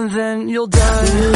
and then you'll die.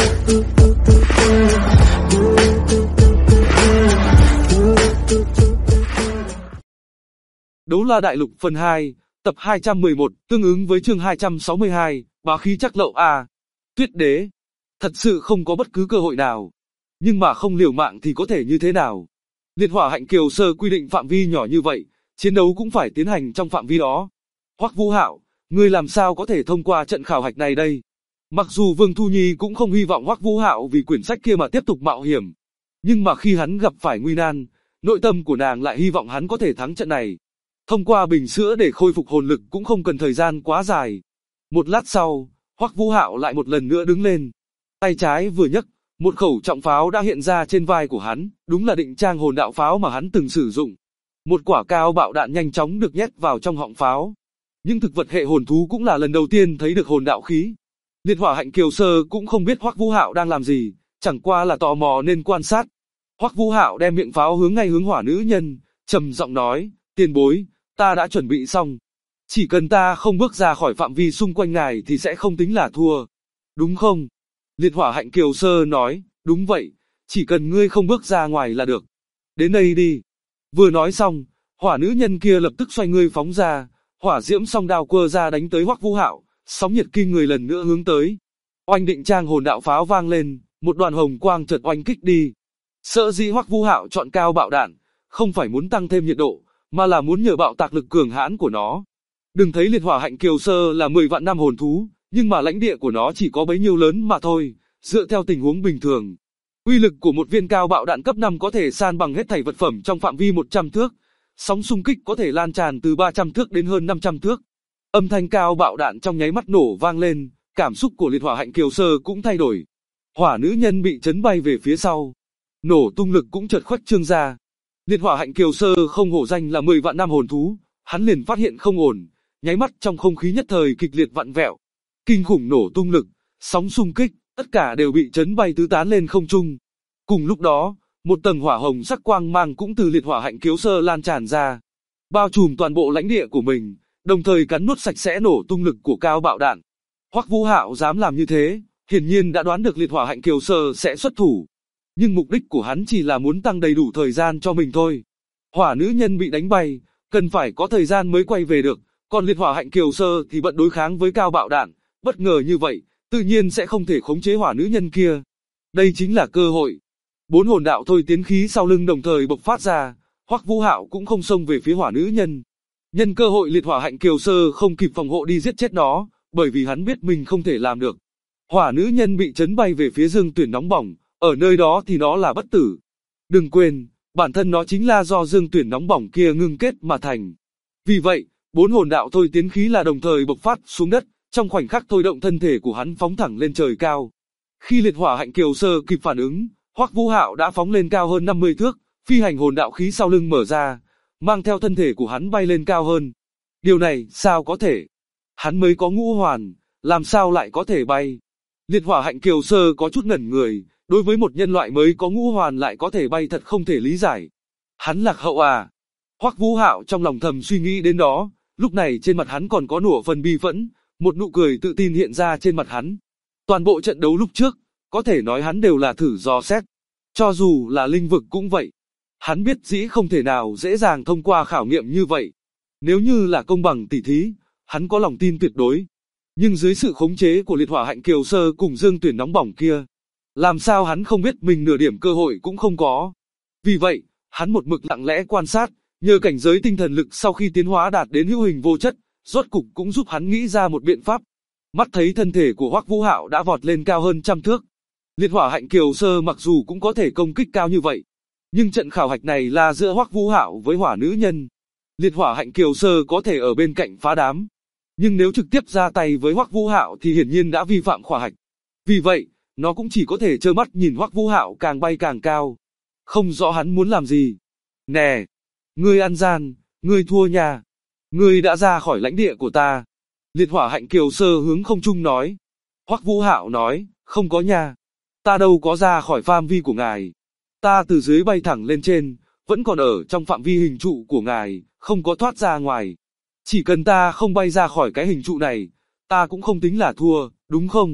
Đấu La Đại Lục phần 2, tập 211, tương ứng với chương 262, bá khí chắc lậu A. Tuyết Đế. Thật sự không có bất cứ cơ hội nào. Nhưng mà không liều mạng thì có thể như thế nào? Liệt Hỏa Hạnh Kiều Sơ quy định phạm vi nhỏ như vậy, chiến đấu cũng phải tiến hành trong phạm vi đó. Hoắc Vũ Hạo, ngươi làm sao có thể thông qua trận khảo hạch này đây? Mặc dù Vương Thu Nhi cũng không hy vọng Hoắc Vũ Hạo vì quyển sách kia mà tiếp tục mạo hiểm, nhưng mà khi hắn gặp phải nguy nan, nội tâm của nàng lại hy vọng hắn có thể thắng trận này. Thông qua bình sữa để khôi phục hồn lực cũng không cần thời gian quá dài. Một lát sau, Hoắc Vũ Hạo lại một lần nữa đứng lên. Tay trái vừa nhấc, một khẩu trọng pháo đã hiện ra trên vai của hắn, đúng là định trang hồn đạo pháo mà hắn từng sử dụng. Một quả cao bạo đạn nhanh chóng được nhét vào trong họng pháo. Nhưng thực vật hệ hồn thú cũng là lần đầu tiên thấy được hồn đạo khí. Liệt Hỏa Hạnh Kiều Sơ cũng không biết Hoắc Vũ Hạo đang làm gì, chẳng qua là tò mò nên quan sát. Hoắc Vũ Hạo đem miệng pháo hướng ngay hướng hỏa nữ nhân, trầm giọng nói, tiền bối, ta đã chuẩn bị xong. Chỉ cần ta không bước ra khỏi phạm vi xung quanh ngài thì sẽ không tính là thua. Đúng không? Liệt Hỏa Hạnh Kiều Sơ nói, đúng vậy, chỉ cần ngươi không bước ra ngoài là được. Đến đây đi. Vừa nói xong, hỏa nữ nhân kia lập tức xoay người phóng ra, hỏa diễm song đao quơ ra đánh tới Hoắc Vũ Hạo, sóng nhiệt kinh người lần nữa hướng tới. Oanh định trang hồn đạo pháo vang lên, một đoàn hồng quang chợt oanh kích đi. Sở dĩ Hoắc Vũ Hạo chọn cao bạo đạn, không phải muốn tăng thêm nhiệt độ, mà là muốn nhờ bạo tạc lực cường hãn của nó. Đừng thấy Liệt Hỏa Hạnh Kiều Sơ là 10 vạn năm hồn thú, nhưng mà lãnh địa của nó chỉ có bấy nhiêu lớn mà thôi, dựa theo tình huống bình thường. Uy lực của một viên cao bạo đạn cấp 5 có thể san bằng hết thảy vật phẩm trong phạm vi 100 thước, sóng xung kích có thể lan tràn từ 300 thước đến hơn 500 thước. Âm thanh cao bạo đạn trong nháy mắt nổ vang lên, cảm xúc của Liệt Hỏa Hạnh Kiều Sơ cũng thay đổi. Hỏa nữ nhân bị chấn bay về phía sau, nổ tung lực cũng chợt khuếch trương ra. Liệt Hỏa Hạnh Kiều Sơ không hổ danh là 10 vạn năm hồn thú, hắn liền phát hiện không ổn, nháy mắt trong không khí nhất thời kịch liệt vặn vẹo. Kinh khủng nổ tung lực, sóng xung kích, tất cả đều bị chấn bay tứ tán lên không trung. Cùng lúc đó, một tầng hỏa hồng sắc quang mang cũng từ Liệt Hỏa Hạnh Kiều Sơ lan tràn ra, bao trùm toàn bộ lãnh địa của mình, đồng thời cắn nuốt sạch sẽ nổ tung lực của cao bạo đạn. Hoắc Vũ Hạo dám làm như thế, hiển nhiên đã đoán được Liệt Hỏa Hạnh Kiều Sơ sẽ xuất thủ. Nhưng mục đích của hắn chỉ là muốn tăng đầy đủ thời gian cho mình thôi. Hỏa nữ nhân bị đánh bay, cần phải có thời gian mới quay về được, còn Liệt Hỏa Hạnh Kiều Sơ thì bận đối kháng với cao bạo đạn, bất ngờ như vậy, tự nhiên sẽ không thể khống chế hỏa nữ nhân kia. Đây chính là cơ hội. 4 hồn đạo thôi tiến khí sau lưng đồng thời bộc phát ra, Hoắc Vũ Hạo cũng không xông về phía hỏa nữ nhân. Nhân cơ hội Liệt Hỏa Hạnh Kiều Sơ không kịp phòng hộ đi giết chết nó, bởi vì hắn biết mình không thể làm được. Hỏa nữ nhân bị chấn bay về phía dương tuyển nóng bỏng, ở nơi đó thì nó là bất tử. Đừng quên, bản thân nó chính là do dương tuyển nóng bỏng kia ngưng kết mà thành. Vì vậy, 4 hồn đạo thôi tiến khí là đồng thời bộc phát xuống đất, trong khoảnh khắc thôi động thân thể của hắn phóng thẳng lên trời cao. Khi Liệt Hỏa Hạnh Kiều Sơ kịp phản ứng, Hoắc Vũ Hạo đã phóng lên cao hơn 50 thước, phi hành hồn đạo khí sau lưng mở ra, mang theo thân thể của hắn bay lên cao hơn. Điều này, sao có thể? Hắn mới có ngũ hoàn, làm sao lại có thể bay? Liệt Hỏa Hạnh Kiều Sơ có chút ngẩn người, đối với một nhân loại mới có ngũ hoàn lại có thể bay thật không thể lý giải. Hắn lạc hậu à? Hoắc Vũ Hạo trong lòng thầm suy nghĩ đến đó, lúc này trên mặt hắn còn có nửa phần bi phẫn, một nụ cười tự tin hiện ra trên mặt hắn. Toàn bộ trận đấu lúc trước, có thể nói hắn đều là thử dò xét. Cho dù là linh vực cũng vậy. Hắn biết dĩ không thể nào dễ dàng thông qua khảo nghiệm như vậy. Nếu như là công bằng tỉ thí, hắn có lòng tin tuyệt đối. Nhưng dưới sự khống chế của Liệt Hỏa Hạnh Kiều Sơ cùng dương tuyển nóng bỏng kia, làm sao hắn không biết mình nửa điểm cơ hội cũng không có. Vì vậy, hắn một mực lặng lẽ quan sát, nhờ cảnh giới tinh thần lực sau khi tiến hóa đạt đến hữu hình vô chất, rốt cục cũng giúp hắn nghĩ ra một biện pháp. Mắt thấy thân thể của Hoắc Vũ Hạo đã vọt lên cao hơn 100 thước. Liệt Hỏa Hạnh Kiều Sơ mặc dù cũng có thể công kích cao như vậy, nhưng trận khảo hạch này là giữa Hoắc Vũ Hạo với hỏa nữ nhân. Liệt Hỏa Hạnh Kiều Sơ có thể ở bên cạnh phá đám, nhưng nếu trực tiếp ra tay với Hoắc Vũ Hạo thì hiển nhiên đã vi phạm khảo hạch. Vì vậy, nó cũng chỉ có thể trơ mắt nhìn Hoắc Vũ Hạo càng bay càng cao. Không rõ hắn muốn làm gì. Nè, ngươi ăn gian, ngươi thua nha. Ngươi đã ra khỏi lãnh địa của ta. Liệt Hỏa Hạnh Kiều Sơ hướng không trung nói. Hoắc Vũ Hạo nói, không có nha. Ta đâu có ra khỏi phạm vi của ngài. Ta từ dưới bay thẳng lên trên, vẫn còn ở trong phạm vi hình trụ của ngài, không có thoát ra ngoài. Chỉ cần ta không bay ra khỏi cái hình trụ này, ta cũng không tính là thua, đúng không?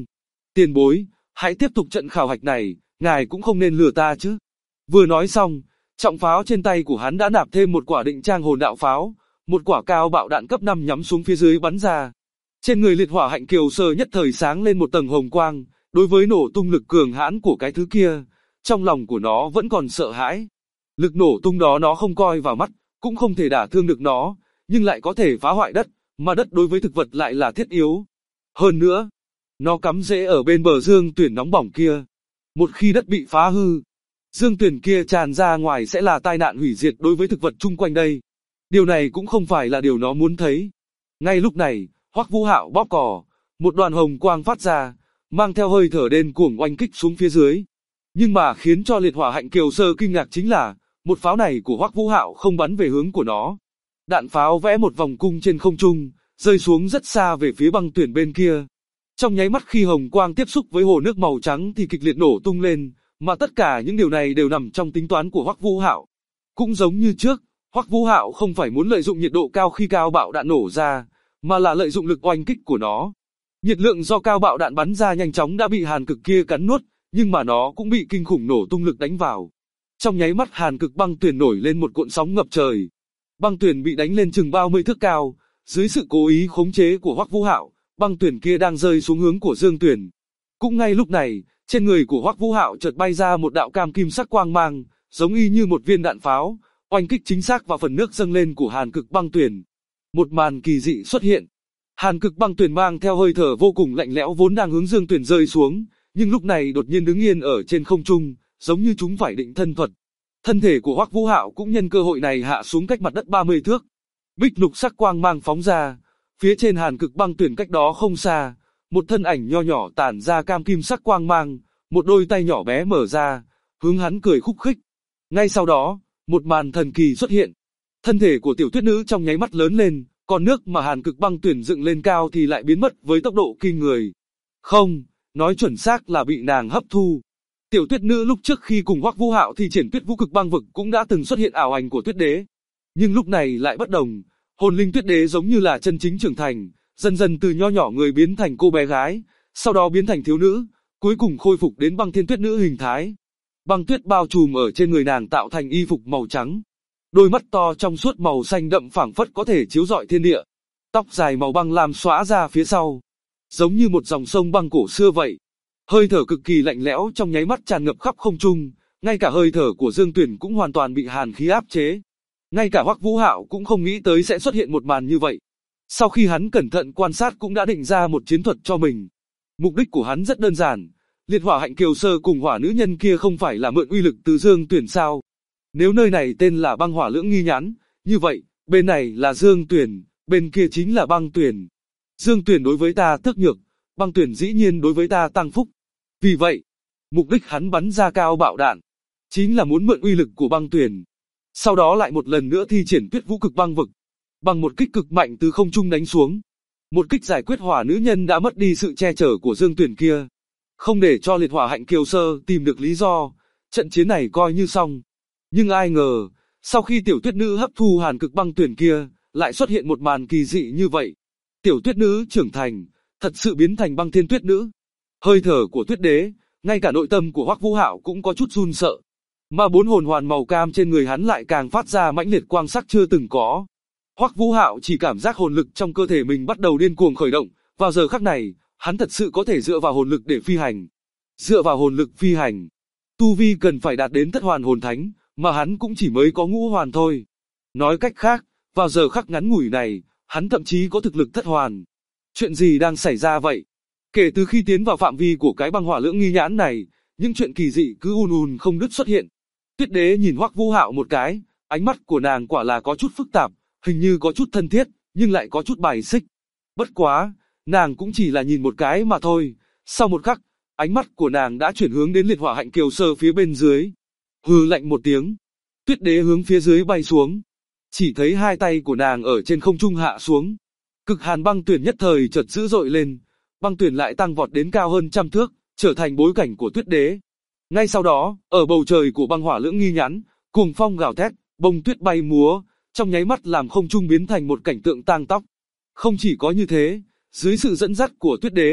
Tiền bối, hãy tiếp tục trận khảo hạch này, ngài cũng không nên lừa ta chứ. Vừa nói xong, trọng pháo trên tay của hắn đã nạp thêm một quả định trang hồn đạo pháo, một quả cao bạo đạn cấp 5 nhắm xuống phía dưới bắn ra. Trên người liệt hỏa hạnh kiều sơ nhất thời sáng lên một tầng hồng quang, đối với nổ tung lực cường hãn của cái thứ kia, trong lòng của nó vẫn còn sợ hãi. Lực nổ tung đó nó không coi vào mắt, cũng không thể đả thương được nó, nhưng lại có thể phá hoại đất, mà đất đối với thực vật lại là thiết yếu. Hơn nữa, nó cắm rễ ở bên bờ dương tuyển nóng bỏng kia. Một khi đất bị phá hư, dương tuyển kia tràn ra ngoài sẽ là tai nạn hủy diệt đối với thực vật chung quanh đây. Điều này cũng không phải là điều nó muốn thấy. Ngay lúc này, Hoắc Vũ Hạo bóp cò, một đoàn hồng quang phát ra, mang theo hơi thở đen cuồng oanh kích xuống phía dưới. Nhưng mà khiến cho liệt hỏa hạnh kiều sơ kinh ngạc chính là, một pháo này của Hoắc Vũ Hạo không bắn về hướng của nó. Đạn pháo vẽ một vòng cung trên không trung, rơi xuống rất xa về phía băng tuyển bên kia. Trong nháy mắt khi hồng quang tiếp xúc với hồ nước màu trắng thì kịch liệt nổ tung lên, mà tất cả những điều này đều nằm trong tính toán của Hoắc Vũ Hạo. Cũng giống như trước, Hoắc Vũ Hạo không phải muốn lợi dụng nhiệt độ cao khi cao bạo đạn nổ ra, mà là lợi dụng lực oanh kích của nó. Nhiệt lượng do cao bạo đạn bắn ra nhanh chóng đã bị hàn cực kia cắn nuốt, nhưng mà nó cũng bị kinh khủng nổ tung lực đánh vào. Trong nháy mắt hàn cực băng tuyền nổi lên một cuộn sóng ngập trời. Băng tuyền bị đánh lên chừng 30 thước cao, dưới sự cố ý khống chế của Hoắc Vũ Hạo, băng tuyền kia đang rơi xuống hướng của Dương Tuyền. Cũng ngay lúc này, trên người của Hoắc Vũ Hạo chợt bay ra một đạo cam kim sắc quang mang, giống y như một viên đạn pháo, oanh kích chính xác vào phần nước dâng lên của hàn cực băng tuyền. Một màn kỳ dị xuất hiện. Hàn cực băng tuyền mang theo hơi thở vô cùng lạnh lẽo vốn đang hướng Dương Tuyền rơi xuống, nhưng lúc này đột nhiên đứng yên ở trên không trung, giống như chúng phải định thân thuật. Thân thể của Hoắc Vũ Hạo cũng nhân cơ hội này hạ xuống cách mặt đất 30 thước. Bích lục sắc quang mang phóng ra, phía trên hàn cực băng tuyền cách đó không xa, một thân ảnh nho nhỏ tản ra cam kim sắc quang mang, một đôi tay nhỏ bé mở ra, hướng hắn cười khúc khích. Ngay sau đó, một màn thần kỳ xuất hiện. Thân thể của tiểu tuyết nữ trong nháy mắt lớn lên, còn nước mà hàn cực băng tuyền dựng lên cao thì lại biến mất với tốc độ kinh người. Không, nói chuẩn xác là bị nàng hấp thu. Tiểu tuyết nữ lúc trước khi cùng Hoắc Vũ Hạo thi triển tuyết vũ cực băng vực cũng đã từng xuất hiện ảo ảnh của tuyết đế. Nhưng lúc này lại bất đồng, hồn linh tuyết đế giống như là chân chính trưởng thành, dần dần từ nho nhỏ người biến thành cô bé gái, sau đó biến thành thiếu nữ, cuối cùng khôi phục đến băng thiên tuyết nữ hình thái. Băng tuyết bao trùm ở trên người nàng tạo thành y phục màu trắng. Đôi mắt to trong suốt màu xanh đậm phảng phất có thể chiếu rọi thiên địa. Tóc dài màu băng lam xõa ra phía sau, giống như một dòng sông băng cổ xưa vậy. Hơi thở cực kỳ lạnh lẽo trong nháy mắt tràn ngập khắp không trung, ngay cả hơi thở của Dương Tuyền cũng hoàn toàn bị hàn khí áp chế. Ngay cả Hoắc Vũ Hạo cũng không nghĩ tới sẽ xuất hiện một màn như vậy. Sau khi hắn cẩn thận quan sát cũng đã định ra một chiến thuật cho mình. Mục đích của hắn rất đơn giản, liệt hỏa hạnh kiều sơ cùng hỏa nữ nhân kia không phải là mượn uy lực từ Dương Tuyền sao? Nếu nơi này tên là băng hỏa lưỡng nghi nhãn, như vậy, bên này là Dương Tuyền, bên kia chính là băng Tuyền. Dương Tuyền đối với ta tước nhược, băng Tuyền dĩ nhiên đối với ta tăng phúc. Vì vậy, mục đích hắn bắn ra cao bạo đạn, chính là muốn mượn uy lực của băng Tuyền. Sau đó lại một lần nữa thi triển tuyết vũ cực băng vực, bằng một kích cực mạnh từ không trung đánh xuống. Một kích giải quyết hỏa nữ nhân đã mất đi sự che chở của Dương Tuyền kia. Không để cho liệt hỏa hạnh kiều sơ tìm được lý do, trận chiến này coi như xong. Nhưng ai ngờ, sau khi tiểu tuyết nữ hấp thu hàn cực băng Tuyền kia, lại xuất hiện một màn kỳ dị như vậy. Tiểu tuyết nữ trưởng thành, thật sự biến thành băng thiên tuyết nữ. Hơi thở của tuyết đế, ngay cả nội tâm của Hoắc Vũ Hạo cũng có chút run sợ. Mà bốn hồn hoàn màu cam trên người hắn lại càng phát ra mãnh liệt quang sắc chưa từng có. Hoắc Vũ Hạo chỉ cảm giác hồn lực trong cơ thể mình bắt đầu điên cuồng khởi động, vào giờ khắc này, hắn thật sự có thể dựa vào hồn lực để phi hành. Dựa vào hồn lực phi hành, tu vi cần phải đạt đến thất hoàn hồn thánh, mà hắn cũng chỉ mới có ngũ hoàn thôi. Nói cách khác, vào giờ khắc ngắn ngủi này, hắn thậm chí có thực lực thất hoàn. Chuyện gì đang xảy ra vậy? Kể từ khi tiến vào phạm vi của cái băng hỏa lưỡng nghi nhãn này, những chuyện kỳ dị cứ ùn không đứt xuất hiện. Tuyết đế nhìn Hoắc Vũ Hạo một cái, ánh mắt của nàng quả là có chút phức tạp, hình như có chút thân thiết, nhưng lại có chút bài xích. Bất quá, nàng cũng chỉ là nhìn một cái mà thôi. Sau một khắc, ánh mắt của nàng đã chuyển hướng đến liệt hỏa hạnh kiều sơ phía bên dưới. Hừ lạnh một tiếng, tuyết đế hướng phía dưới bay xuống. Chỉ thấy hai tay của nàng ở trên không trung hạ xuống. Cực hàn băng Tuyền nhất thời chợt dữ dội lên, băng Tuyền lại tăng vọt đến cao hơn 100 thước, trở thành bối cảnh của tuyết đế. Ngay sau đó, ở bầu trời của băng hỏa lưỡng nghi nhãn, cuồng phong gào thét, bông tuyết bay múa, trong nháy mắt làm không trung biến thành một cảnh tượng tang tóc. Không chỉ có như thế, dưới sự dẫn dắt của tuyết đế,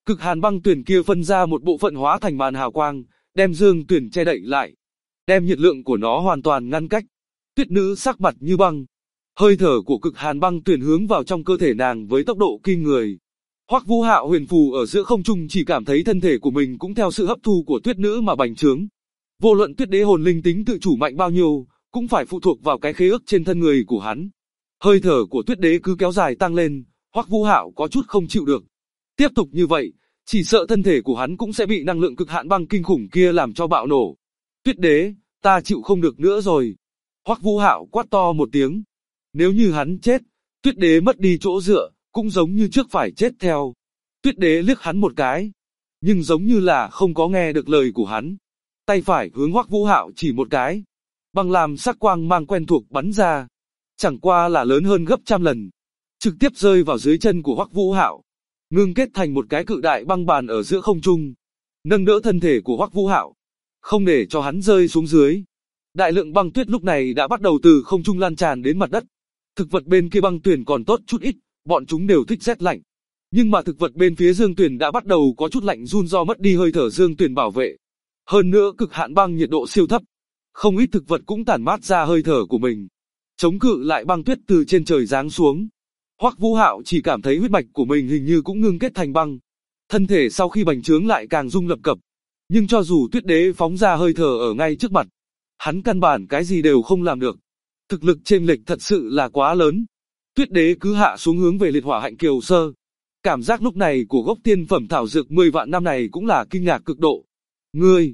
Cực hàn băng tuyền kia phân ra một bộ phận hóa thành màn hào quang, đem dương tuyền che đậy lại, đem nhiệt lượng của nó hoàn toàn ngăn cách. Tuyết nữ sắc mặt như băng, hơi thở của cực hàn băng tuyền hướng vào trong cơ thể nàng với tốc độ kinh người. Hoắc Vũ Hạo huyền phù ở giữa không trung chỉ cảm thấy thân thể của mình cũng theo sự hấp thu của tuyết nữ mà bành trướng. Vô luận tuyết đế hồn linh tính tự chủ mạnh bao nhiêu, cũng phải phụ thuộc vào cái khế ước trên thân người của hắn. Hơi thở của tuyết đế cứ kéo dài tăng lên, Hoắc Vũ Hạo có chút không chịu được. Tiếp tục như vậy, chỉ sợ thân thể của hắn cũng sẽ bị năng lượng cực hạn băng kinh khủng kia làm cho bạo nổ. Tuyết đế, ta chịu không được nữa rồi. Hoắc Vũ Hạo quát to một tiếng. Nếu như hắn chết, tuyết đế mất đi chỗ dựa, cũng giống như trước phải chết theo. Tuyết đế liếc hắn một cái, nhưng giống như là không có nghe được lời của hắn. Tay phải hướng Hoắc Vũ Hạo chỉ một cái. Băng lam sắc quang mang quen thuộc bắn ra. Chẳng qua là lớn hơn gấp trăm lần. Trực tiếp rơi vào dưới chân của Hoắc Vũ Hạo. Ngưng kết thành một cái cự đại băng bàn ở giữa không trung. Nâng đỡ thân thể của Hoắc Vũ Hạo. Không để cho hắn rơi xuống dưới. Đại lượng băng tuyết lúc này đã bắt đầu từ không trung lan tràn đến mặt đất. Thực vật bên kia băng tuyền còn tốt chút ít, bọn chúng đều thích rét lạnh. Nhưng mà thực vật bên phía dương tuyền đã bắt đầu có chút lạnh run do mất đi hơi thở dương tuyền bảo vệ. Hơn nữa cực hạn băng nhiệt độ siêu thấp. Không ít thực vật cũng tản mát ra hơi thở của mình. Chống cự lại băng tuyết từ trên trời giáng xuống. Hoắc Vũ Hạo chỉ cảm thấy huyết mạch của mình hình như cũng ngưng kết thành băng. Thân thể sau khi bành trướng lại càng rung lập cập. Nhưng cho dù tuyết đế phóng ra hơi thở ở ngay trước mặt, hắn căn bản cái gì đều không làm được. Thực lực chênh lệch thật sự là quá lớn. Tuyết đế cứ hạ xuống hướng về liệt hỏa hạnh kiều sơ. Cảm giác lúc này của gốc tiên phẩm thảo dược 10 vạn năm này cũng là kinh ngạc cực độ. Ngươi,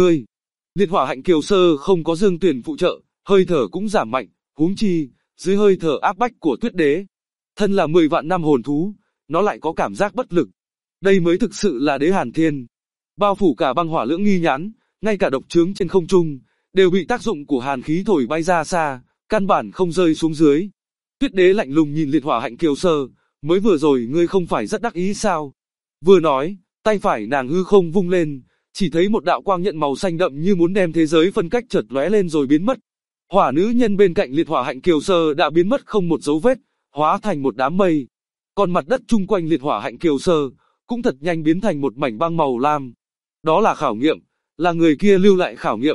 liệt hỏa hạnh kiều sơ không có dương tuyền phụ trợ, hơi thở cũng giảm mạnh, huống chi, dưới hơi thở áp bách của tuyết đế. Thân là 10 vạn năm hồn thú, nó lại có cảm giác bất lực. Đây mới thực sự là đế hàn thiên. Bao phủ cả băng hỏa lưỡng nghi nhãn, ngay cả độc trướng trên không trung, đều bị tác dụng của hàn khí thổi bay ra xa, căn bản không rơi xuống dưới. Tuyết đế lạnh lùng nhìn liệt hỏa hạnh kiều sơ, mới vừa rồi ngươi không phải rất đắc ý sao? Vừa nói, tay phải nàng hư không vung lên, chỉ thấy một đạo quang nhận màu xanh đậm như muốn đem thế giới phân cách chợt lóe lên rồi biến mất. Hỏa nữ nhân bên cạnh liệt hỏa hạnh kiều sơ đã biến mất không một dấu vết, hóa thành một đám mây. Còn mặt đất chung quanh liệt hỏa hạnh kiều sơ, cũng thật nhanh biến thành một mảnh băng màu lam. Đó là khảo nghiệm, là người kia lưu lại khảo nghiệm.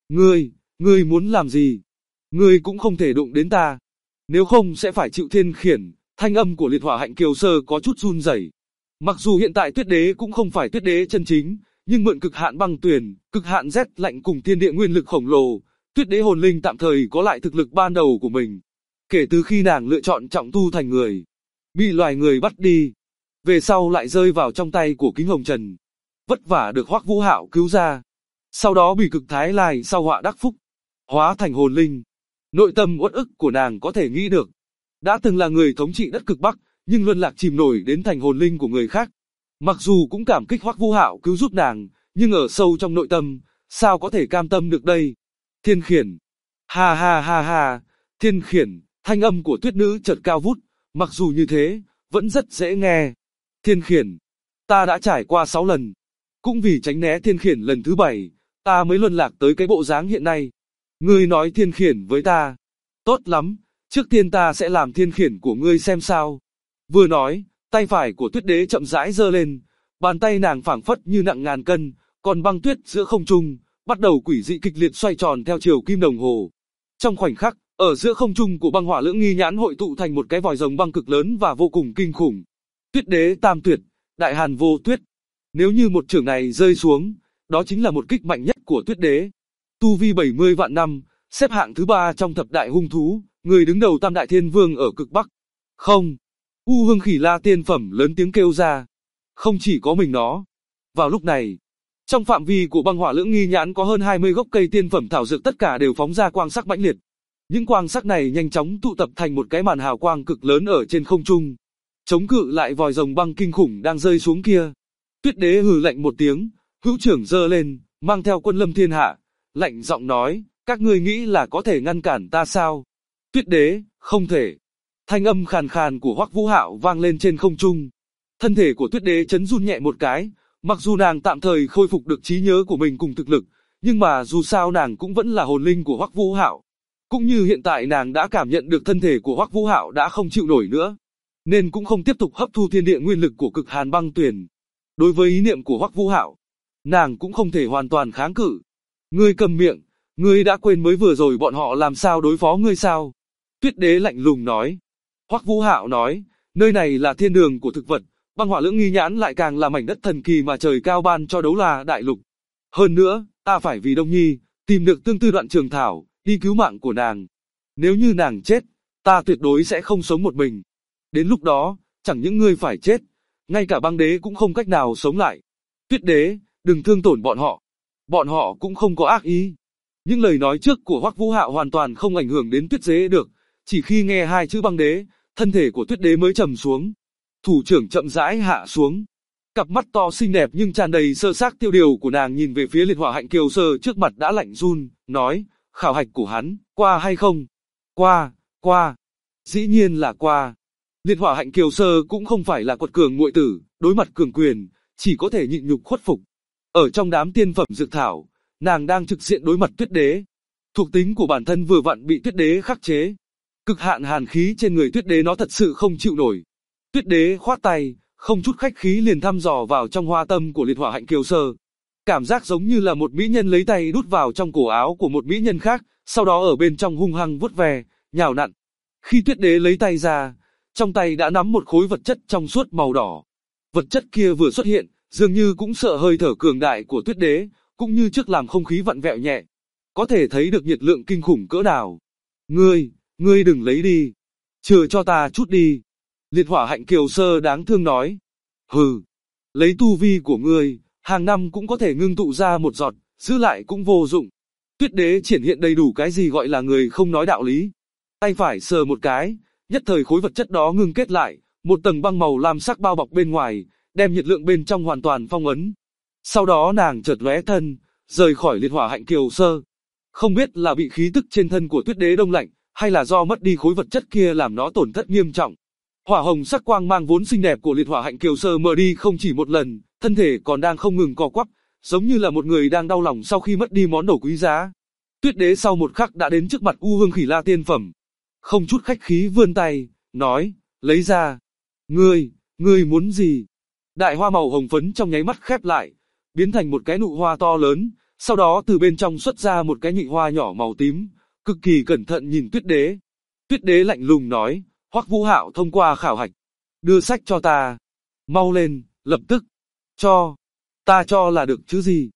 Ngươi muốn làm gì? Ngươi cũng không thể đụng đến ta. Nếu không sẽ phải chịu thiên khiển. Thanh âm của liệt hỏa hạnh kiều sơ có chút run rẩy. Mặc dù hiện tại tuyết đế cũng không phải tuyết đế chân chính, nhưng mượn cực hạn băng tuyền, cực hạn rét lạnh cùng thiên địa nguyên lực khổng lồ, tuyết đế hồn linh tạm thời có lại thực lực ban đầu của mình. Kể từ khi nàng lựa chọn trọng tu thành người, bị loài người bắt đi, về sau lại rơi vào trong tay của Kính Hồng Trần, vất vả được Hoắc Vũ Hạo cứu ra, sau đó bị cực thái lai sau họa đắc phúc, hóa thành hồn linh. Nội tâm uất ức của nàng có thể nghĩ được. Đã từng là người thống trị đất cực Bắc, nhưng luân lạc chìm nổi đến thành hồn linh của người khác. Mặc dù cũng cảm kích Hoắc Vũ Hạo cứu giúp nàng, nhưng ở sâu trong nội tâm, sao có thể cam tâm được đây? Thiên khiển. Ha ha ha ha, thiên khiển, thanh âm của tuyết nữ chợt cao vút, mặc dù như thế, vẫn rất dễ nghe. Thiên khiển, ta đã trải qua 6 lần. Cũng vì tránh né thiên khiển lần thứ 7, ta mới luân lạc tới cái bộ dáng hiện nay. Ngươi nói thiên khiển với ta. Tốt lắm. Trước tiên ta sẽ làm thiên khiển của ngươi xem sao. Vừa nói, tay phải của tuyết đế chậm rãi giơ lên, bàn tay nàng phảng phất như nặng ngàn cân, còn băng tuyết giữa không trung, bắt đầu quỷ dị kịch liệt xoay tròn theo chiều kim đồng hồ. Trong khoảnh khắc, ở giữa không trung của băng hỏa lưỡng nghi nhãn hội tụ thành một cái vòi rồng băng cực lớn và vô cùng kinh khủng. Tuyết đế tam tuyệt, đại hàn vô tuyết. Nếu như một chưởng này rơi xuống, đó chính là một kích mạnh nhất của tuyết đế. Tu vi 70 vạn năm, xếp hạng thứ 3 trong thập đại hung thú. Người đứng đầu Tam Đại Thiên Vương ở cực Bắc. Không. U Hương Khỉ La tiên phẩm lớn tiếng kêu ra. Không chỉ có mình nó. Vào lúc này, trong phạm vi của băng hỏa lưỡng nghi nhãn có hơn 20 gốc cây tiên phẩm thảo dược tất cả đều phóng ra quang sắc mãnh liệt. Những quang sắc này nhanh chóng tụ tập thành một cái màn hào quang cực lớn ở trên không trung, chống cự lại vòi rồng băng kinh khủng đang rơi xuống kia. Tuyết đế hừ lạnh một tiếng, hữu trưởng giơ lên, mang theo quân lâm thiên hạ, lạnh giọng nói, các ngươi nghĩ là có thể ngăn cản ta sao? Tuyết đế, không thể. Thanh âm khàn khàn của Hoắc Vũ Hạo vang lên trên không trung. Thân thể của tuyết đế chấn run nhẹ một cái, mặc dù nàng tạm thời khôi phục được trí nhớ của mình cùng thực lực, nhưng mà dù sao nàng cũng vẫn là hồn linh của Hoắc Vũ Hạo. Cũng như hiện tại nàng đã cảm nhận được thân thể của Hoắc Vũ Hạo đã không chịu nổi nữa, nên cũng không tiếp tục hấp thu thiên địa nguyên lực của cực hàn băng tuyền. Đối với ý niệm của Hoắc Vũ Hạo, nàng cũng không thể hoàn toàn kháng cự. Ngươi cầm miệng, ngươi đã quên mới vừa rồi bọn họ làm sao đối phó ngươi sao? Tuyết đế lạnh lùng nói. Hoắc Vũ Hạo nói, nơi này là thiên đường của thực vật, băng hỏa lưỡng nghi nhãn lại càng là mảnh đất thần kỳ mà trời cao ban cho Đấu La đại lục. Hơn nữa, ta phải vì Đông Nhi, tìm được tương tư đoạn trường thảo, đi cứu mạng của nàng. Nếu như nàng chết, ta tuyệt đối sẽ không sống một mình. Đến lúc đó, chẳng những ngươi phải chết, ngay cả băng đế cũng không cách nào sống lại. Tuyết đế, đừng thương tổn bọn họ cũng không có ác ý. Những lời nói trước của Hoắc Vũ Hạo hoàn toàn không ảnh hưởng đến Tuyết đế được, chỉ khi nghe hai chữ băng đế, thân thể của Tuyết đế mới trầm xuống. Thủ trưởng chậm rãi hạ xuống. Cặp mắt to xinh đẹp nhưng tràn đầy sơ xác tiêu điều của nàng nhìn về phía Liệt Hỏa Hạnh Kiều Sơ trước mặt đã lạnh run, nói, khảo hạch của hắn, qua hay không? Qua. Dĩ nhiên là qua. Liệt Hỏa Hạnh Kiều Sơ cũng không phải là quật cường muội tử, đối mặt cường quyền, chỉ có thể nhịn nhục khuất phục. Ở trong đám tiên phẩm dược thảo, nàng đang trực diện đối mặt Tuyết đế. Thuộc tính của bản thân vừa vặn bị Tuyết đế khắc chế. Cực hạn hàn khí trên người Tuyết đế nó thật sự không chịu nổi. Tuyết đế khoát tay, không chút khách khí liền thăm dò vào trong hoa tâm của Liệt Hỏa Hạnh Kiều Sơ. Cảm giác giống như là một mỹ nhân lấy tay đút vào trong cổ áo của một mỹ nhân khác, sau đó ở bên trong hung hăng vuốt ve, nhào nặn. Khi Tuyết đế lấy tay ra, trong tay đã nắm một khối vật chất trong suốt màu đỏ. Vật chất kia vừa xuất hiện, dường như cũng sợ hơi thở cường đại của Tuyết đế, cũng như trước làm không khí vặn vẹo nhẹ. Có thể thấy được nhiệt lượng kinh khủng cỡ nào. Ngươi đừng lấy đi. Chờ cho ta chút đi. Liệt Hỏa Hạnh Kiều Sơ đáng thương nói. Hừ, lấy tu vi của ngươi, hàng năm cũng có thể ngưng tụ ra một giọt, giữ lại cũng vô dụng. Tuyết đế triển hiện đầy đủ cái gì gọi là người không nói đạo lý. Tay phải sờ một cái, nhất thời khối vật chất đó ngưng kết lại, một tầng băng màu lam sắc bao bọc bên ngoài, đem nhiệt lượng bên trong hoàn toàn phong ấn. Sau đó nàng chợt lóe thân, rời khỏi Liệt Hỏa Hạnh Kiều Sơ. Không biết là bị khí tức trên thân của Tuyết đế đông lạnh, hay là do mất đi khối vật chất kia làm nó tổn thất nghiêm trọng. Hỏa hồng sắc quang mang vốn xinh đẹp của Liệt Hỏa Hạnh Kiều Sơ mờ đi không chỉ một lần, thân thể còn đang không ngừng co quắp, giống như là một người đang đau lòng sau khi mất đi món đồ quý giá. Tuyết đế sau một khắc đã đến trước mặt U Hương Khỉ La tiên phẩm. Không chút khách khí vươn tay, nói, lấy ra. Ngươi muốn gì? Đại hoa màu hồng phấn trong nháy mắt khép lại, biến thành một cái nụ hoa to lớn, sau đó từ bên trong xuất ra một cái nhị hoa nhỏ màu tím, cực kỳ cẩn thận nhìn Tuyết đế. Tuyết đế lạnh lùng nói, Hoắc Vũ Hạo thông qua khảo hạch. Đưa sách cho ta. Mau lên, lập tức. Ta cho là được chứ gì.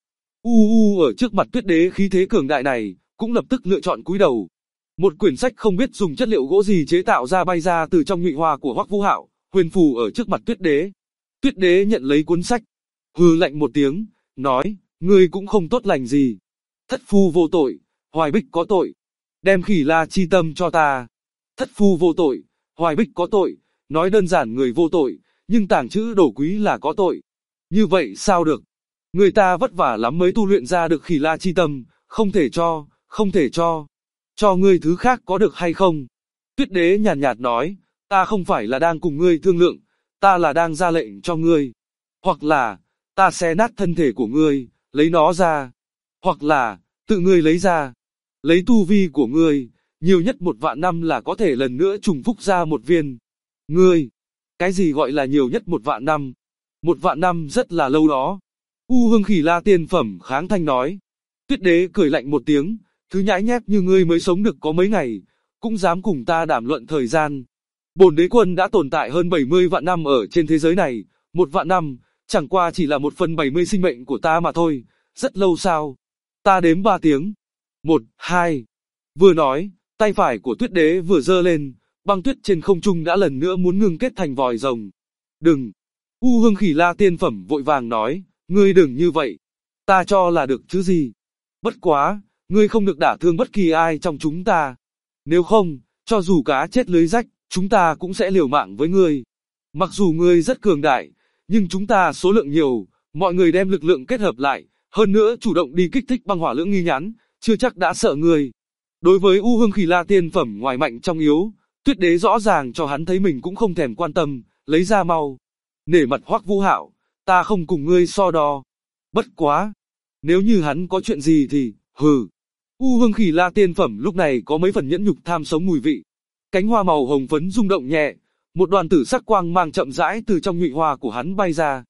Ở trước mặt Tuyết đế khí thế cường đại này, cũng lập tức lựa chọn cúi đầu. Một quyển sách không biết dùng chất liệu gỗ gì chế tạo ra bay ra từ trong nhụy hoa của Hoắc Vũ Hạo, huyền phù ở trước mặt Tuyết đế. Tuyết đế nhận lấy cuốn sách, hừ lạnh một tiếng, nói, ngươi cũng không tốt lành gì. Thất phu vô tội, Hoài Bích có tội. Đem Khỉ La chi tâm cho ta. Thất phu vô tội, Hoài Bích có tội, nói đơn giản người vô tội, nhưng tàng trữ đồ quý là có tội. Như vậy sao được? Người ta vất vả lắm mới tu luyện ra được Khỉ La chi tâm, không thể cho. Cho ngươi thứ khác có được hay không? Tuyết đế nhàn nhạt nói, ta không phải là đang cùng ngươi thương lượng, ta là đang ra lệnh cho ngươi. Hoặc là, ta xé nát thân thể của ngươi, lấy nó ra. Hoặc là, tự ngươi lấy ra. Lấy tu vi của ngươi, nhiều nhất 1.000.000 năm là có thể lần nữa trùng phúc ra một viên. Ngươi, cái gì gọi là nhiều nhất 1.000.000 năm? 1.000.000 năm rất là lâu đó. U Hương Khỉ La tiên phẩm kháng thanh nói. Tuyết đế cười lạnh một tiếng, thứ nhãi nhép như ngươi mới sống được có mấy ngày, cũng dám cùng ta đàm luận thời gian. Bổn đế quân đã tồn tại hơn 70 vạn năm ở trên thế giới này, 1.000.000 năm, chẳng qua chỉ là 1/70 sinh mệnh của ta mà thôi, rất lâu sao? Ta đếm 3 tiếng. 1, 2. Vừa nói, tay phải của Tuyết đế vừa giơ lên, băng tuyết trên không trung đã lần nữa muốn ngưng kết thành vòi rồng. Đừng! U Hương Khỉ La tiên phẩm vội vàng nói, ngươi đừng như vậy. Ta cho là được chứ gì. Bất quá, ngươi không được đả thương bất kỳ ai trong chúng ta. Nếu không, cho dù cá chết lưới rách, chúng ta cũng sẽ liều mạng với ngươi. Mặc dù ngươi rất cường đại, nhưng chúng ta số lượng nhiều, mọi người đem lực lượng kết hợp lại, hơn nữa chủ động đi kích thích băng hỏa lưỡng nghi nhãn, chưa chắc đã sợ ngươi. Đối với U Hương Khỉ La tiên phẩm ngoài mạnh trong yếu, Tuyết đế rõ ràng cho hắn thấy mình cũng không thèm quan tâm, lấy ra mau. Nể mặt Hoắc Vũ Hạo, ta không cùng ngươi so đo. Bất quá, nếu như hắn có chuyện gì thì, hừ. U Hương Khỉ La tiên phẩm lúc này có mấy phần nhẫn nhục tham sống mùi vị. Cánh hoa màu hồng phấn rung động nhẹ, một đoàn tử sắc quang mang chậm rãi từ trong nhụy hoa của hắn bay ra.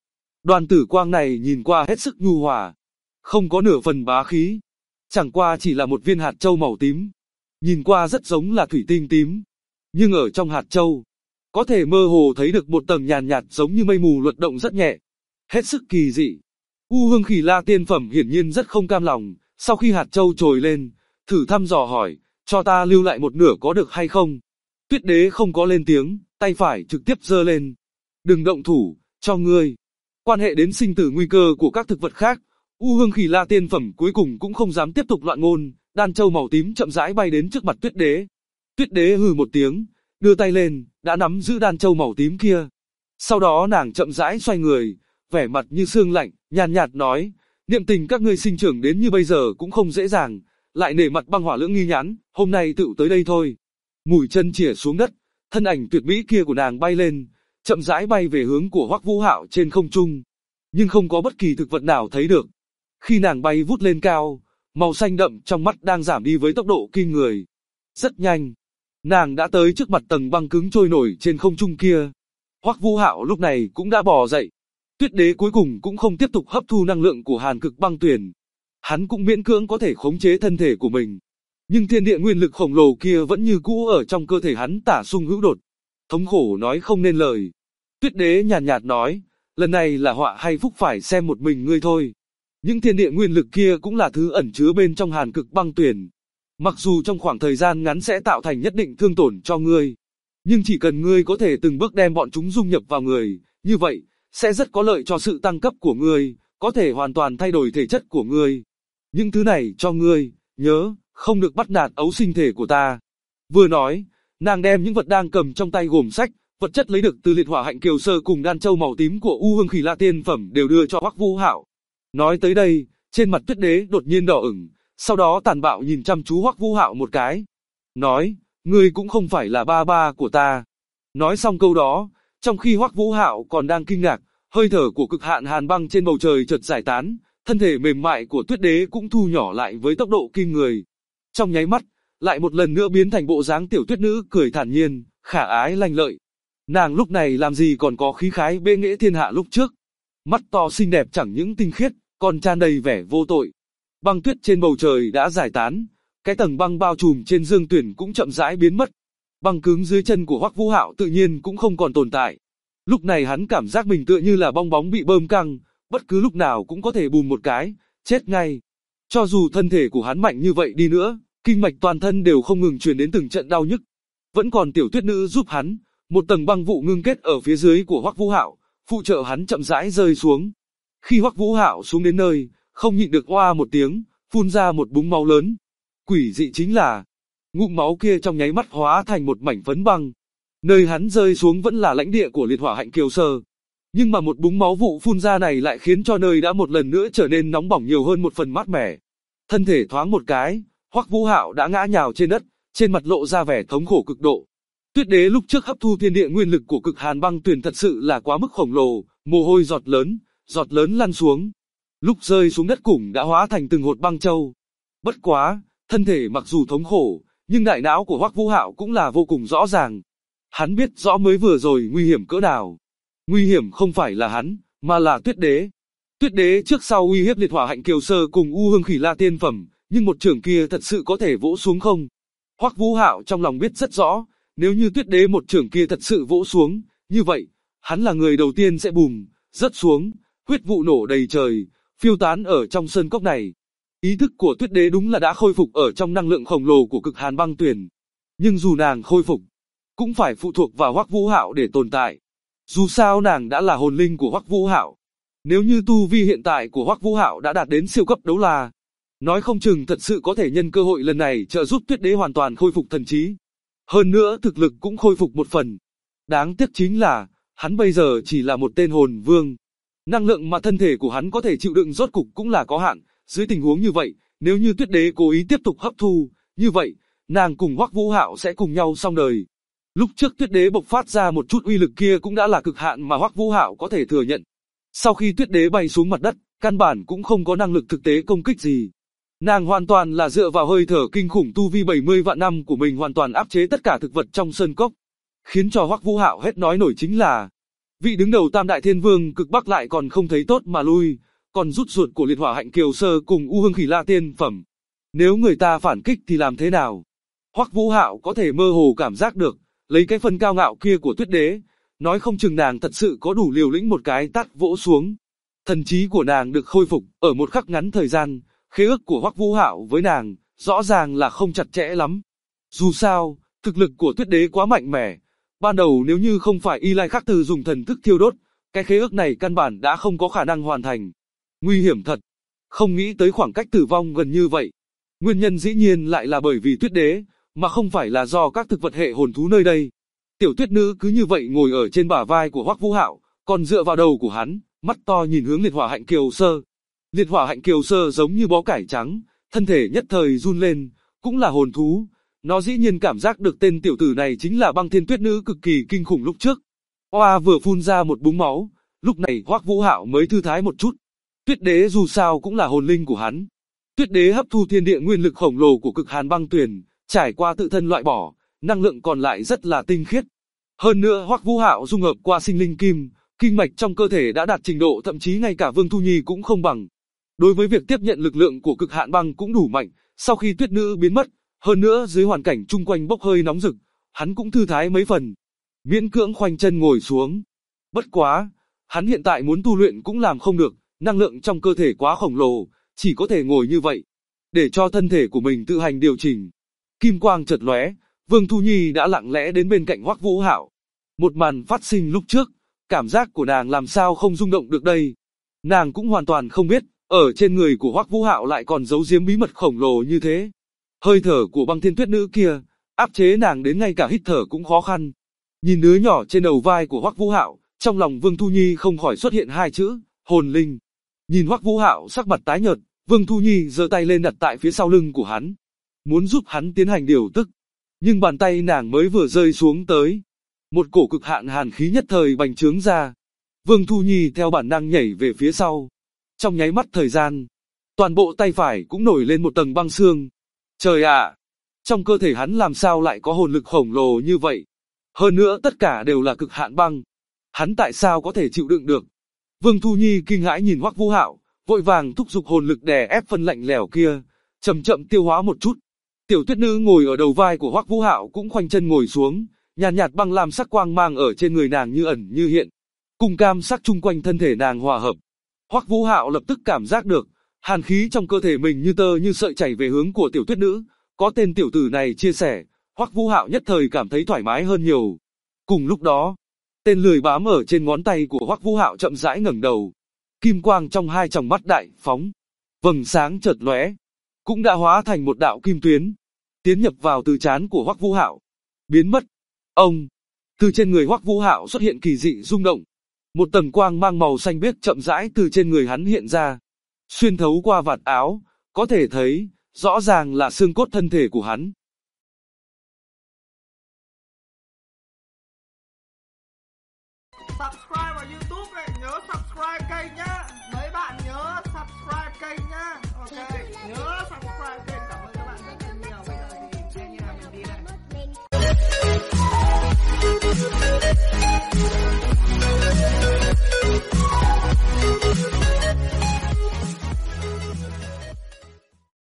Đoàn tử quang này nhìn qua hết sức nhu hòa, không có nửa phần bá khí, chẳng qua chỉ là một viên hạt châu màu tím, nhìn qua rất giống là thủy tinh tím, nhưng ở trong hạt châu, có thể mơ hồ thấy được một tầng nhàn nhạt giống như mây mù luận động rất nhẹ, hết sức kỳ dị. U Hương Khỉ La tiên phẩm hiển nhiên rất không cam lòng, sau khi hạt châu trồi lên, thử thăm dò hỏi, cho ta lưu lại một nửa có được hay không? Tuyết đế không có lên tiếng, tay phải trực tiếp giơ lên. Đừng động thủ, cho ngươi. Quan hệ đến sinh tử nguy cơ của các thực vật khác, U Hương Khỉ La tiên phẩm cuối cùng cũng không dám tiếp tục loạn ngôn, đan châu màu tím chậm rãi bay đến trước mặt Tuyết đế. Tuyết đế hừ một tiếng, đưa tay lên, đã nắm giữ đan châu màu tím kia. Sau đó nàng chậm rãi xoay người, vẻ mặt như sương lạnh, nhàn nhạt nói, niệm tình các ngươi sinh trưởng đến như bây giờ cũng không dễ dàng, lại nể mặt băng hỏa lưỡng nghi nhãn, hôm nay tựu tới đây thôi. Mũi chân chĩa xuống đất, thân ảnh tuyệt mỹ kia của nàng bay lên, chậm rãi bay về hướng của Hoắc Vũ Hạo trên không trung, nhưng không có bất kỳ thực vật nào thấy được. Khi nàng bay vút lên cao, màu xanh đậm trong mắt đang giảm đi với tốc độ kinh người. Rất nhanh, nàng đã tới trước mặt tầng băng cứng trôi nổi trên không trung kia. Hoắc Vũ Hạo lúc này cũng đã bò dậy. Tuyết đế cuối cùng cũng không tiếp tục hấp thu năng lượng của Hàn Cực Băng Tuyền. Hắn cũng miễn cưỡng có thể khống chế thân thể của mình. Nhưng thiên địa nguyên lực khổng lồ kia vẫn như cũ ở trong cơ thể hắn tả sung hữu đột. Thống khổ nói không nên lời. Tuyết đế nhàn nhạt nói, lần này là họa hay phúc phải xem một mình ngươi thôi. Những thiên địa nguyên lực kia cũng là thứ ẩn chứa bên trong Hàn Cực Băng Tuyền. Mặc dù trong khoảng thời gian ngắn sẽ tạo thành nhất định thương tổn cho ngươi, nhưng chỉ cần ngươi có thể từng bước đem bọn chúng dung nhập vào người, như vậy, sẽ rất có lợi cho sự tăng cấp của ngươi, có thể hoàn toàn thay đổi thể chất của ngươi. Những thứ này cho ngươi, nhớ, không được bắt nạt ấu sinh thể của ta. Vừa nói, nàng đem những vật đang cầm trong tay gồm sách, vật chất lấy được từ liệt hỏa hạnh kiều sơ cùng đan châu màu tím của U Hương Khỉ La tiên phẩm đều đưa cho Hoắc Vũ Hạo. Nói tới đây, trên mặt Tuyết đế đột nhiên đỏ ửng, sau đó tàn bạo nhìn chăm chú Hoắc Vũ Hạo một cái. Nói, ngươi cũng không phải là ba ba của ta. Nói xong câu đó, trong khi Hoắc Vũ Hạo còn đang kinh ngạc, hơi thở của cực hạn hàn băng trên bầu trời chợt giải tán, thân thể mềm mại của Tuyết đế cũng thu nhỏ lại với tốc độ kinh người. Trong nháy mắt, lại một lần nữa biến thành bộ dáng tiểu tuyết nữ cười thản nhiên, khả ái lanh lợi. Nàng lúc này làm gì còn có khí khái bệ nghệ thiên hạ lúc trước. Mắt to xinh đẹp chẳng những tinh khiết, còn tràn đầy vẻ vô tội. Băng tuyết trên bầu trời đã giải tán, cái tầng băng bao trùm trên Dương Tuyển cũng chậm rãi biến mất. Băng cứng dưới chân của Hoắc Vũ Hạo tự nhiên cũng không còn tồn tại. Lúc này hắn cảm giác mình tựa như là bong bóng bị bơm căng, bất cứ lúc nào cũng có thể bùm một cái, chết ngay. Cho dù thân thể của hắn mạnh như vậy đi nữa, kinh mạch toàn thân đều không ngừng truyền đến từng trận đau nhức. Vẫn còn tiểu tuyết nữ giúp hắn, một tầng băng vụ ngưng kết ở phía dưới của Hoắc Vũ Hạo, phụ trợ hắn chậm rãi rơi xuống. Khi Hoắc Vũ Hạo xuống đến nơi, không nhịn được oa một tiếng, phun ra một búng máu lớn. Quỷ dị chính là, ngụm máu kia trong nháy mắt hóa thành một mảnh phấn băng. Nơi hắn rơi xuống vẫn là lãnh địa của liệt hỏa hạnh kiều sơ. Nhưng mà một búng máu vụ phun ra này lại khiến cho nơi đã một lần nữa trở nên nóng bỏng nhiều hơn một phần mát mẻ. Thân thể thoáng một cái, Hoắc Vũ Hạo đã ngã nhào trên đất, trên mặt lộ ra vẻ thống khổ cực độ. Tuyết đế lúc trước hấp thu thiên địa nguyên lực của cực hàn băng tuyền thật sự là quá mức khổng lồ, mồ hôi giọt lớn lăn xuống. Lúc rơi xuống đất cũng đã hóa thành từng hột băng châu. Bất quá, thân thể mặc dù thống khổ, nhưng đại não của Hoắc Vũ Hạo cũng là vô cùng rõ ràng. Hắn biết rõ mới vừa rồi nguy hiểm cỡ nào. Nguy hiểm không phải là hắn, mà là Tuyết đế. Tuyết đế trước sau uy hiếp liệt hỏa hạnh kiều sơ cùng U Hương Khỉ La tiên phẩm, nhưng một chưởng kia thật sự có thể vỗ xuống không? Hoắc Vũ Hạo trong lòng biết rất rõ, nếu như Tuyết đế một chưởng kia thật sự vỗ xuống, như vậy, hắn là người đầu tiên sẽ bùm, rớt xuống, huyết vụ nổ đầy trời, phiêu tán ở trong sơn cốc này. Ý thức của Tuyết đế đúng là đã khôi phục ở trong năng lượng khổng lồ của cực hàn băng tuyền. Nhưng dù nàng khôi phục, cũng phải phụ thuộc vào Hoắc Vũ Hạo để tồn tại. Dù sao nàng đã là hồn linh của Hoắc Vũ Hạo. Nếu như tu vi hiện tại của Hoắc Vũ Hạo đã đạt đến siêu cấp đấu la, nói không chừng thật sự có thể nhân cơ hội lần này trợ giúp Tuyết đế hoàn toàn khôi phục thần trí. Hơn nữa thực lực cũng khôi phục một phần. Đáng tiếc chính là, hắn bây giờ chỉ là một tên hồn vương. Năng lượng mà thân thể của hắn có thể chịu đựng rốt cục cũng là có hạn. Dưới tình huống như vậy, nếu như Tuyết đế cố ý tiếp tục hấp thu, như vậy, nàng cùng Hoắc Vũ Hạo sẽ cùng nhau xong đời. Lúc trước Tuyết đế bộc phát ra một chút uy lực kia cũng đã là cực hạn mà Hoắc Vũ Hạo có thể thừa nhận. Sau khi Tuyết đế bay xuống mặt đất, căn bản cũng không có năng lực thực tế công kích gì. Nàng hoàn toàn là dựa vào hơi thở kinh khủng tu vi 70 vạn năm của mình hoàn toàn áp chế tất cả thực vật trong sơn cốc. Khiến cho Hoắc Vũ Hạo hết nói nổi chính là, Vị đứng đầu Tam Đại Thiên Vương cực Bắc lại còn không thấy tốt mà lui, còn rút ruột của Liệt Hỏa Hạnh Kiều Sơ cùng U Hương Khỉ La tiên phẩm. Nếu người ta phản kích thì làm thế nào? Hoắc Vũ Hạo có thể mơ hồ cảm giác được, lấy cái phần cao ngạo kia của Tuyết Đế, nói không chừng nàng thật sự có đủ liều lĩnh một cái tát vỗ xuống. Thần trí của nàng được khôi phục ở một khắc ngắn thời gian, khế ước của Hoắc Vũ Hạo với nàng rõ ràng là không chặt chẽ lắm. Dù sao, thực lực của Tuyết Đế quá mạnh mẽ. Ban đầu nếu như không phải Y Lai Khắc Từ dùng thần thức thiêu đốt, cái khế ước này căn bản đã không có khả năng hoàn thành. Nguy hiểm thật. Không nghĩ tới khoảng cách tử vong gần như vậy. Nguyên nhân dĩ nhiên lại là bởi vì Tuyết Đế, mà không phải là do các thực vật hệ hồn thú nơi đây. Tiểu Tuyết Nữ cứ như vậy ngồi ở trên bả vai của Hoắc Vũ Hạo, còn dựa vào đầu của hắn, mắt to nhìn hướng Liệt Hỏa Hạnh Kiều Sơ. Liệt Hỏa Hạnh Kiều Sơ giống như bó cải trắng, thân thể nhất thời run lên, cũng là hồn thú. Nó dĩ nhiên cảm giác được tên tiểu tử này chính là Băng Thiên Tuyết Nữ cực kỳ kinh khủng lúc trước. Oa vừa phun ra một búng máu, lúc này Hoắc Vũ Hạo mới thư thái một chút. Tuyết Đế dù sao cũng là hồn linh của hắn. Tuyết Đế hấp thu thiên địa nguyên lực khổng lồ của Cực Hàn Băng Tuyền, trải qua tự thân loại bỏ, năng lượng còn lại rất là tinh khiết. Hơn nữa Hoắc Vũ Hạo dung hợp qua sinh linh kim, kinh mạch trong cơ thể đã đạt trình độ thậm chí ngay cả Vương Thu Nhi cũng không bằng. Đối với việc tiếp nhận lực lượng của Cực Hạn Băng cũng đủ mạnh, sau khi Tuyết Nữ biến mất, hơn nữa dưới hoàn cảnh chung quanh bốc hơi nóng rực, hắn cũng thư thái mấy phần. Miễn cưỡng khoanh chân ngồi xuống. Bất quá, hắn hiện tại muốn tu luyện cũng làm không được, năng lượng trong cơ thể quá khổng lồ, chỉ có thể ngồi như vậy, để cho thân thể của mình tự hành điều chỉnh. Kim quang chợt lóe, Vương Thu Nhi đã lặng lẽ đến bên cạnh Hoắc Vũ Hạo. Một màn phát sinh lúc trước, cảm giác của nàng làm sao không rung động được đây. Nàng cũng hoàn toàn không biết, ở trên người của Hoắc Vũ Hạo lại còn giấu giếm bí mật khổng lồ như thế. Hơi thở của Băng Thiên Tuyết Nữ kia, áp chế nàng đến ngay cả hít thở cũng khó khăn. Nhìn đứa nhỏ trên đầu vai của Hoắc Vũ Hạo, trong lòng Vương Thu Nhi không khỏi xuất hiện hai chữ, hồn linh. Nhìn Hoắc Vũ Hạo sắc mặt tái nhợt, Vương Thu Nhi giơ tay lên đặt tại phía sau lưng của hắn, muốn giúp hắn tiến hành điều tức. Nhưng bàn tay nàng mới vừa rơi xuống tới, một cổ cực hạn hàn khí nhất thời bành trướng ra. Vương Thu Nhi theo bản năng nhảy về phía sau. Trong nháy mắt thời gian, toàn bộ tay phải cũng nổi lên một tầng băng xương. Trời ạ! Trong cơ thể hắn làm sao lại có hồn lực khổng lồ như vậy? Hơn nữa tất cả đều là cực hạn băng. Hắn tại sao có thể chịu đựng được? Vương Thu Nhi kinh hãi nhìn Hoắc Vũ Hạo, vội vàng thúc giục hồn lực đè ép phần lạnh lẽo kia, chậm chậm tiêu hóa một chút. Tiểu Tuyết Nữ ngồi ở đầu vai của Hoắc Vũ Hạo cũng khoanh chân ngồi xuống, nhàn nhạt băng lam sắc quang mang ở trên người nàng như ẩn như hiện, cùng cam sắc chung quanh thân thể nàng hòa hợp. Hoắc Vũ Hạo lập tức cảm giác được, hàn khí trong cơ thể mình như tơ như sợi chảy về hướng của Tiểu Tuyết Nữ, có tên tiểu tử này chia sẻ, Hoắc Vũ Hạo nhất thời cảm thấy thoải mái hơn nhiều. Cùng lúc đó, tên lười bám ở trên ngón tay của Hoắc Vũ Hạo chậm rãi ngẩng đầu, kim quang trong hai tròng mắt đại phóng, vầng sáng chợt lóe, cũng đã hóa thành một đạo kim tuyến, tiến nhập vào từ trán của Hoắc Vũ Hạo, biến mất. Ông, từ trên người Hoắc Vũ Hạo xuất hiện kỳ dị rung động, một tầng quang mang màu xanh biếc chậm rãi từ trên người hắn hiện ra, xuyên thấu qua vạt áo, có thể thấy rõ ràng là xương cốt thân thể của hắn.